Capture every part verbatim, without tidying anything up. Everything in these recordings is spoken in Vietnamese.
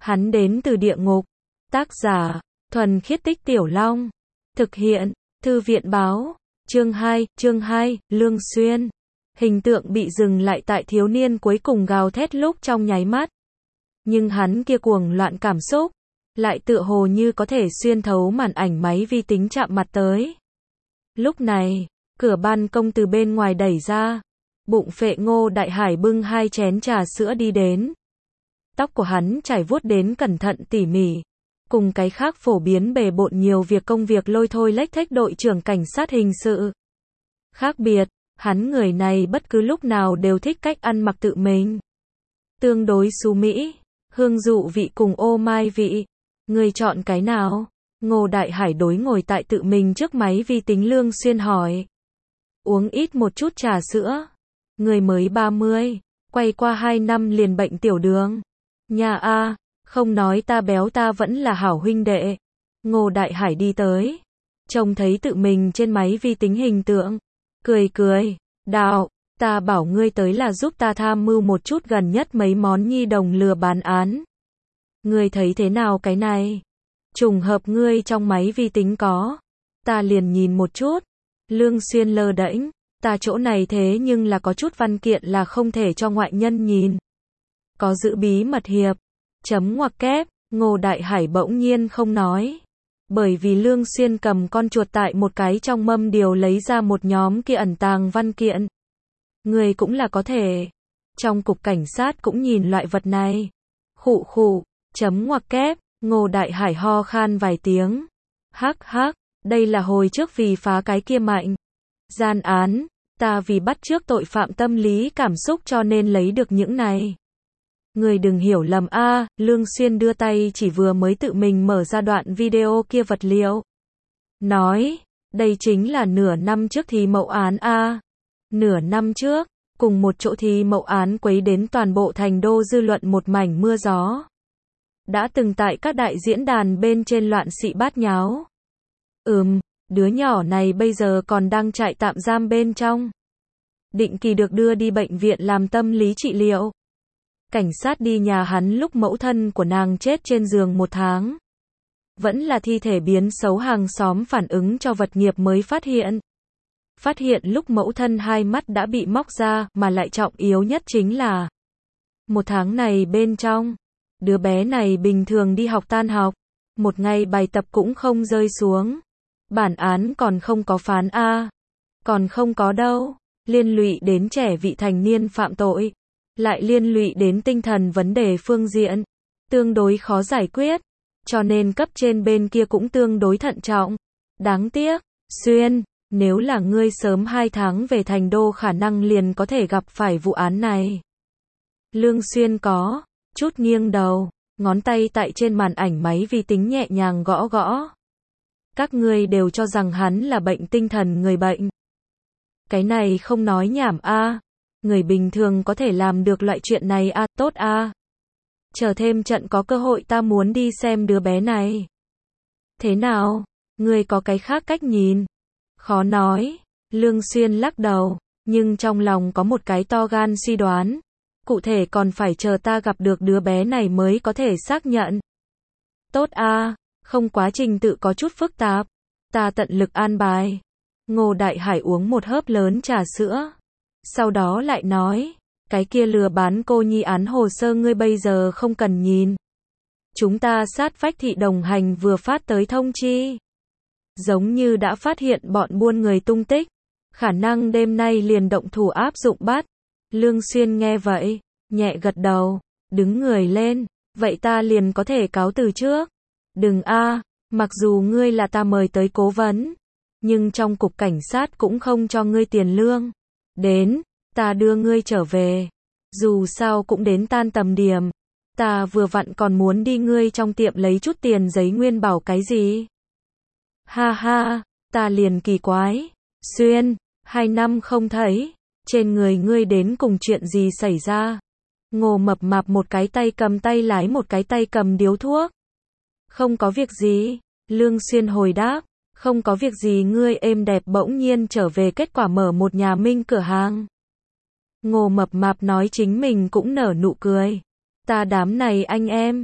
Hắn đến từ địa ngục. Tác giả, Thuần Khiết Tích Tiểu Long. Thực hiện, Thư viện báo. Chương hai, chương hai, Lương Xuyên. Hình tượng bị dừng lại tại thiếu niên cuối cùng gào thét lúc trong nháy mắt. Nhưng hắn kia cuồng loạn cảm xúc, lại tựa hồ như có thể xuyên thấu màn ảnh máy vi tính chạm mặt tới. Lúc này, cửa ban công từ bên ngoài đẩy ra. Bụng phệ Ngô Đại Hải bưng hai chén trà sữa đi đến. Tóc của hắn trải vuốt đến cẩn thận tỉ mỉ. Cùng cái khác phổ biến bề bộn nhiều việc công việc lôi thôi lếch thếch đội trưởng cảnh sát hình sự. Khác biệt, hắn người này bất cứ lúc nào đều thích cách ăn mặc tự mình. Tương đối xú mỹ, hương dụ vị cùng ô mai vị. Người chọn cái nào? Ngô Đại Hải đối ngồi tại tự mình trước máy vi tính Lương Xuyên hỏi. Uống ít một chút trà sữa. Người mới ba mươi, quay qua hai năm liền bệnh tiểu đường. Nhà a, không nói ta béo ta vẫn là hảo huynh đệ. Ngô Đại Hải đi tới, trông thấy tự mình trên máy vi tính hình tượng, cười cười, đạo, ta bảo ngươi tới là giúp ta tham mưu một chút gần nhất mấy món nhi đồng lừa bán án. Ngươi thấy thế nào cái này? Trùng hợp ngươi trong máy vi tính có, ta liền nhìn một chút. Lương Xuyên lơ đễnh, ta chỗ này thế nhưng là có chút văn kiện là không thể cho ngoại nhân nhìn. Có giữ bí mật hiệp. Chấm ngoặc kép, Ngô Đại Hải bỗng nhiên không nói. Bởi vì Lương Xuyên cầm con chuột tại một cái trong mâm điều lấy ra một nhóm kia ẩn tàng văn kiện. Người cũng là có thể. Trong cục cảnh sát cũng nhìn loại vật này. Khụ khụ, chấm ngoặc kép, Ngô Đại Hải ho khan vài tiếng. Hắc hắc, đây là hồi trước vì phá cái kia mạnh gian án, ta vì bắt chước tội phạm tâm lý cảm xúc cho nên lấy được những này. Người đừng hiểu lầm a, à, Lương Xuyên đưa tay chỉ vừa mới tự mình mở ra đoạn video kia vật liệu. Nói, đây chính là nửa năm trước thì mậu án a. À. Nửa năm trước, cùng một chỗ thì mậu án quấy đến toàn bộ thành đô dư luận một mảnh mưa gió. Đã từng tại các đại diễn đàn bên trên loạn xị bát nháo. Ừm, đứa nhỏ này bây giờ còn đang trại tạm giam bên trong. Định kỳ được đưa đi bệnh viện làm tâm lý trị liệu. Cảnh sát đi nhà hắn lúc mẫu thân của nàng chết trên giường một tháng. Vẫn là thi thể biến xấu, hàng xóm phản ứng cho vật nghiệp mới phát hiện. Phát hiện lúc mẫu thân hai mắt đã bị móc ra, mà lại trọng yếu nhất chính là một tháng này bên trong, đứa bé này bình thường đi học tan học, một ngày bài tập cũng không rơi xuống. Bản án còn không có phán a, còn không có đâu, liên lụy đến trẻ vị thành niên phạm tội, lại liên lụy đến tinh thần vấn đề phương diện, tương đối khó giải quyết, cho nên cấp trên bên kia cũng tương đối thận trọng. Đáng tiếc, Xuyên, nếu là ngươi sớm hai tháng về thành đô khả năng liền có thể gặp phải vụ án này. Lương Xuyên có chút nghiêng đầu, ngón tay tại trên màn ảnh máy vi tính nhẹ nhàng gõ gõ. Các ngươi đều cho rằng hắn là bệnh tinh thần người bệnh. Cái này không nói nhảm a, à. Người bình thường có thể làm được loại chuyện này a, à, tốt a. À. Chờ thêm trận có cơ hội ta muốn đi xem đứa bé này. Thế nào? Ngươi có cái khác cách nhìn? Khó nói. Lương Xuyên lắc đầu, nhưng trong lòng có một cái to gan suy đoán. Cụ thể còn phải chờ ta gặp được đứa bé này mới có thể xác nhận. Tốt a, à. Không, quá trình tự có chút phức tạp. Ta tận lực an bài. Ngô Đại Hải uống một hớp lớn trà sữa. Sau đó lại nói, cái kia lừa bán cô nhi án hồ sơ ngươi bây giờ không cần nhìn. Chúng ta sát vách thị đồng hành vừa phát tới thông chi. Giống như đã phát hiện bọn buôn người tung tích. Khả năng đêm nay liền động thủ áp dụng bắt. Lương Xuyên nghe vậy, nhẹ gật đầu, đứng người lên. Vậy ta liền có thể cáo từ trước. Đừng a, à, mặc dù ngươi là ta mời tới cố vấn, nhưng trong cục cảnh sát cũng không cho ngươi tiền lương. Đến, ta đưa ngươi trở về. Dù sao cũng đến tan tầm điểm. Ta vừa vặn còn muốn đi ngươi trong tiệm lấy chút tiền giấy nguyên bảo cái gì. Ha ha, ta liền kỳ quái. Xuyên, hai năm không thấy, trên người ngươi đến cùng chuyện gì xảy ra? Ngô Mập Mạp một cái tay cầm tay lái một cái tay cầm điếu thuốc. Không có việc gì, Lương Xuyên hồi đáp, không có việc gì, ngươi êm đẹp bỗng nhiên trở về, kết quả mở một nhà minh cửa hàng. Ngô Mập Mạp nói chính mình cũng nở nụ cười. Ta đám này anh em,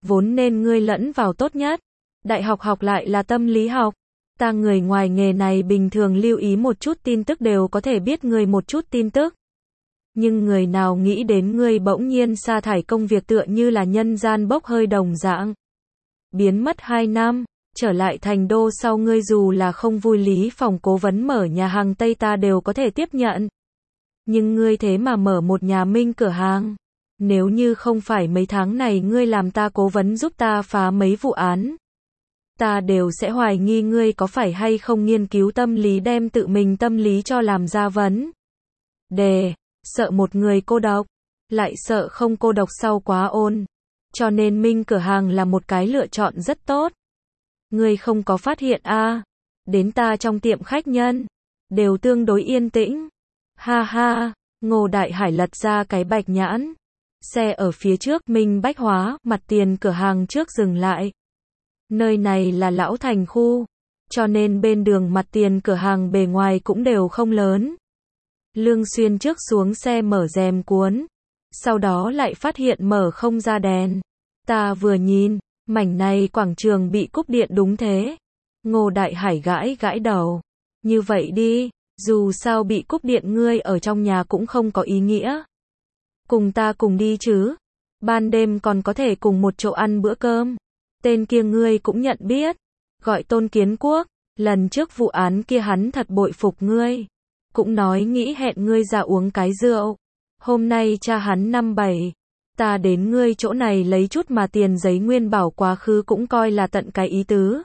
vốn nên ngươi lẫn vào tốt nhất. Đại học học lại là tâm lý học. Ta người ngoài nghề này bình thường lưu ý một chút tin tức đều có thể biết ngươi một chút tin tức. Nhưng người nào nghĩ đến ngươi bỗng nhiên sa thải công việc tựa như là nhân gian bốc hơi đồng dạng. Biến mất hai năm, trở lại thành đô sau ngươi dù là không vui lý phòng cố vấn mở nhà hàng Tây ta đều có thể tiếp nhận. Nhưng ngươi thế mà mở một nhà minh cửa hàng. Nếu như không phải mấy tháng này ngươi làm ta cố vấn giúp ta phá mấy vụ án, ta đều sẽ hoài nghi ngươi có phải hay không nghiên cứu tâm lý đem tự mình tâm lý cho làm ra vấn đề. Sợ một người cô độc, lại sợ không cô độc sau quá ôn. Cho nên minh cửa hàng là một cái lựa chọn rất tốt. Ngươi không có phát hiện a à, đến ta trong tiệm khách nhân, đều tương đối yên tĩnh. Ha ha, Ngô Đại Hải lật ra cái bạch nhãn. Xe ở phía trước Minh Bách Hóa, mặt tiền cửa hàng trước dừng lại. Nơi này là lão thành khu, cho nên bên đường mặt tiền cửa hàng bề ngoài cũng đều không lớn. Lương Xuyên trước xuống xe mở rèm cuốn, sau đó lại phát hiện mở không ra đèn. Ta vừa nhìn, mảnh này quảng trường bị cúp điện đúng thế. Ngô Đại Hải gãi gãi đầu. Như vậy đi, dù sao bị cúp điện ngươi ở trong nhà cũng không có ý nghĩa. Cùng ta cùng đi chứ. Ban đêm còn có thể cùng một chỗ ăn bữa cơm. Tên kia ngươi cũng nhận biết. Gọi Tôn Kiến Quốc. Lần trước vụ án kia hắn thật bội phục ngươi. Cũng nói nghĩ hẹn ngươi ra uống cái rượu. Hôm nay cha hắn năm bảy. Ta đến ngươi chỗ này lấy chút mà tiền giấy nguyên bảo quá khứ cũng coi là tận cái ý tứ.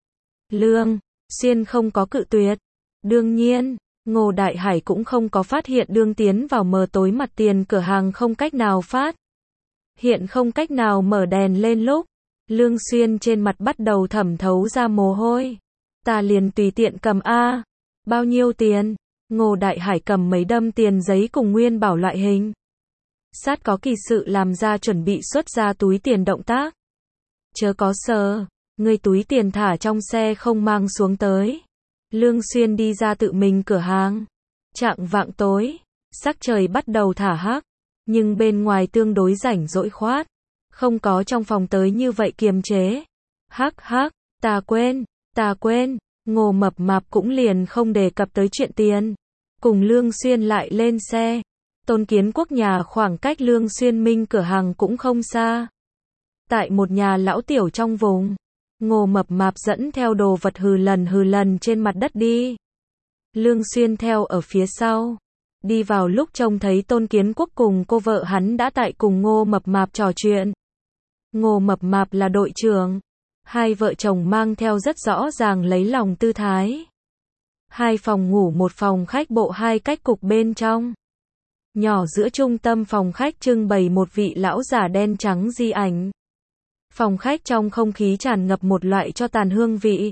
Lương Xuyên không có cự tuyệt. Đương nhiên, Ngô Đại Hải cũng không có phát hiện đương tiến vào mờ tối mặt tiền cửa hàng không cách nào phát. Hiện không cách nào mở đèn lên lúc. Lương Xuyên trên mặt bắt đầu thẩm thấu ra mồ hôi. Ta liền tùy tiện cầm a. Bao nhiêu tiền? Ngô Đại Hải cầm mấy đâm tiền giấy cùng nguyên bảo loại hình. Sát có kỳ sự làm ra chuẩn bị xuất ra túi tiền động tác. Chớ có sờ, ngươi túi tiền thả trong xe không mang xuống tới. Lương Xuyên đi ra tự mình cửa hàng. Chạng vạng tối, sắc trời bắt đầu thả hắc, nhưng bên ngoài tương đối rảnh rỗi khoát. Không có trong phòng tới như vậy kiềm chế. Hắc hắc, ta quên, ta quên, Ngô Mập Mạp cũng liền không đề cập tới chuyện tiền. Cùng Lương Xuyên lại lên xe. Tôn Kiến Quốc nhà khoảng cách Lương Xuyên Minh cửa hàng cũng không xa. Tại một nhà lão tiểu trong vùng, Ngô Mập Mạp dẫn theo đồ vật hừ lần hừ lần trên mặt đất đi. Lương Xuyên theo ở phía sau. Đi vào lúc trông thấy Tôn Kiến Quốc cùng cô vợ hắn đã tại cùng Ngô Mập Mạp trò chuyện. Ngô Mập Mạp là đội trưởng. Hai vợ chồng mang theo rất rõ ràng lấy lòng tư thái. Hai phòng ngủ một phòng khách bộ hai cách cục bên trong. Nhỏ giữa trung tâm phòng khách trưng bày một vị lão giả đen trắng di ảnh. Phòng khách trong không khí tràn ngập một loại cho tàn hương vị.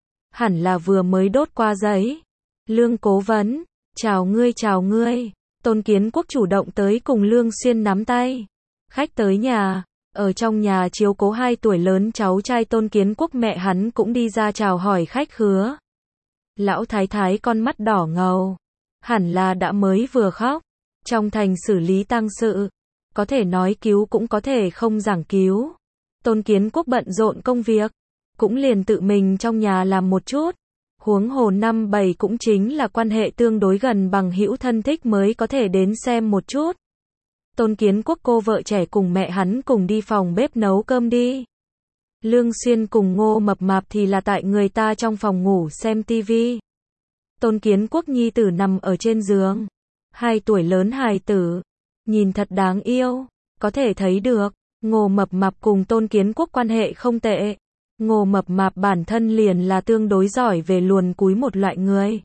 Hẳn là vừa mới đốt qua giấy. Lương cố vấn, chào ngươi chào ngươi. Tôn Kiến Quốc chủ động tới cùng Lương Xuyên nắm tay. Khách tới nhà, ở trong nhà chiếu cố hai tuổi lớn cháu trai Tôn Kiến Quốc mẹ hắn cũng đi ra chào hỏi khách khứa. Lão thái thái con mắt đỏ ngầu. Hẳn là đã mới vừa khóc. Trong thành xử lý tang sự. Có thể nói cứu cũng có thể không giảng cứu. Tôn Kiến Quốc bận rộn công việc. Cũng liền tự mình trong nhà làm một chút. Huống hồ năm bảy cũng chính là quan hệ tương đối gần bằng hữu thân thích mới có thể đến xem một chút. Tôn Kiến Quốc cô vợ trẻ cùng mẹ hắn cùng đi phòng bếp nấu cơm đi. Lương Xuyên cùng Ngô Mập Mạp thì là tại người ta trong phòng ngủ xem tivi. Tôn Kiến Quốc nhi tử nằm ở trên giường. Hai tuổi lớn hài tử. Nhìn thật đáng yêu. Có thể thấy được, Ngô Mập Mạp cùng Tôn Kiến Quốc quan hệ không tệ. Ngô Mập Mạp bản thân liền là tương đối giỏi về luồn cúi một loại người.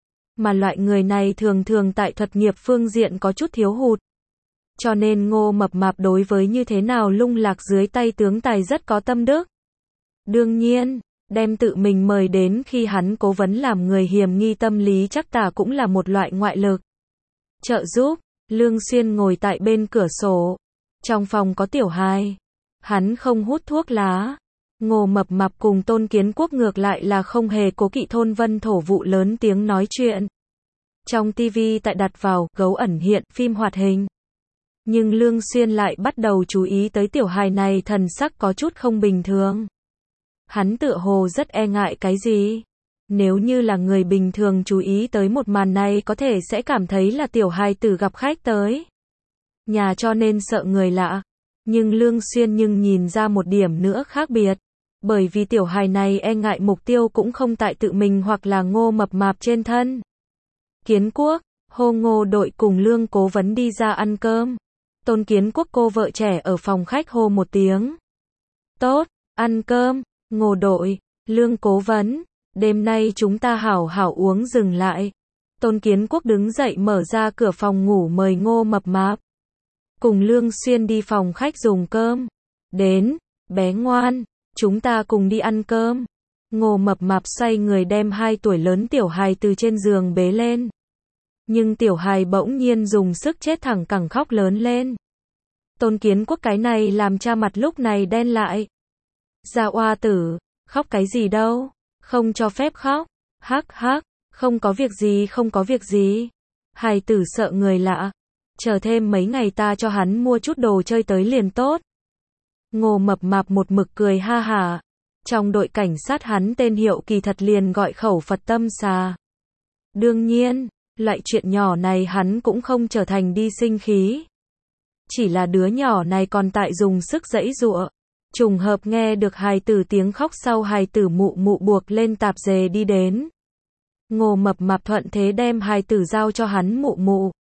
Mà loại người này thường thường tại thuật nghiệp phương diện có chút thiếu hụt. Cho nên Ngô Mập Mạp đối với như thế nào lung lạc dưới tay tướng tài rất có tâm đức. Đương nhiên, đem tự mình mời đến khi hắn cố vấn làm người hiềm nghi tâm lý chắc tả cũng là một loại ngoại lực. Trợ giúp, Lương Xuyên ngồi tại bên cửa sổ. Trong phòng có tiểu hài. Hắn không hút thuốc lá. Ngô Mập Mạp cùng Tôn Kiến Quốc ngược lại là không hề cố kỵ thôn vân thổ vụ lớn tiếng nói chuyện. Trong tivi tại đặt vào, gấu ẩn hiện, phim hoạt hình. Nhưng Lương Xuyên lại bắt đầu chú ý tới tiểu hài này thần sắc có chút không bình thường. Hắn tựa hồ rất e ngại cái gì? Nếu như là người bình thường chú ý tới một màn này có thể sẽ cảm thấy là tiểu hài tử gặp khách tới nhà cho nên sợ người lạ. Nhưng Lương Xuyên nhưng nhìn ra một điểm nữa khác biệt. Bởi vì tiểu hài này e ngại mục tiêu cũng không tại tự mình hoặc là Ngô Mập Mạp trên thân. Kiến Quốc, hô Ngô Đội cùng Lương Cố Vấn đi ra ăn cơm. Tôn Kiến Quốc cô vợ trẻ ở phòng khách hô một tiếng. Tốt, ăn cơm, Ngô Đội, Lương Cố Vấn, đêm nay chúng ta hảo hảo uống dừng lại. Tôn Kiến Quốc đứng dậy mở ra cửa phòng ngủ mời Ngô Mập Mạp cùng Lương Xuyên đi phòng khách dùng cơm. Đến, bé ngoan, chúng ta cùng đi ăn cơm. Ngô Mập Mạp xoay người đem hai tuổi lớn tiểu hài từ trên giường bế lên. Nhưng tiểu hài bỗng nhiên dùng sức chết thẳng cẳng khóc lớn lên. Tôn Kiến Quốc cái này làm cha mặt lúc này đen lại. Gia oa tử, khóc cái gì đâu, không cho phép khóc. Hắc hắc, không có việc gì không có việc gì. Hài tử sợ người lạ. Chờ thêm mấy ngày ta cho hắn mua chút đồ chơi tới liền tốt. Ngô Mập Mạp một mực cười ha hả. Trong đội cảnh sát hắn tên hiệu kỳ thật liền gọi khẩu Phật Tâm Xà. Đương nhiên, loại chuyện nhỏ này hắn cũng không trở thành đi sinh khí. Chỉ là đứa nhỏ này còn tại dùng sức giãy giụa. Trùng hợp nghe được hài tử tiếng khóc sau hài tử mụ mụ buộc lên tạp dề đi đến. Ngô Mập Mạp thuận thế đem hài tử giao cho hắn mụ mụ.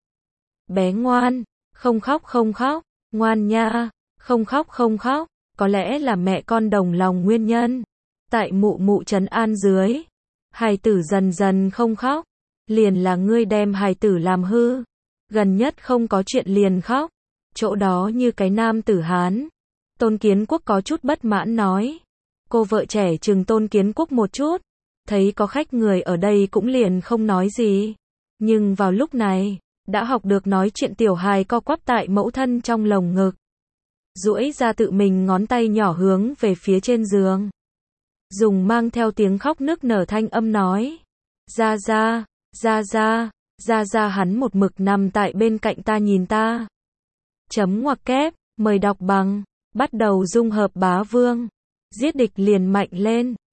Bé ngoan, không khóc không khóc, ngoan nha, không khóc không khóc, có lẽ là mẹ con đồng lòng nguyên nhân. Tại mụ mụ trấn an dưới, hài tử dần dần không khóc, liền là ngươi đem hài tử làm hư, gần nhất không có chuyện liền khóc, chỗ đó như cái nam tử Hán. Tôn Kiến Quốc có chút bất mãn nói. Cô vợ trẻ chừng Tôn Kiến Quốc một chút, thấy có khách người ở đây cũng liền không nói gì. Nhưng vào lúc này, đã học được nói chuyện tiểu hài co quắp tại mẫu thân trong lồng ngực. Duỗi ra tự mình ngón tay nhỏ hướng về phía trên giường. Dùng mang theo tiếng khóc nức nở thanh âm nói. Ra ra, ra ra, ra ra hắn một mực nằm tại bên cạnh ta nhìn ta. Chấm ngoặc kép, mời đọc bằng, bắt đầu dung hợp bá vương. Giết địch liền mạnh lên.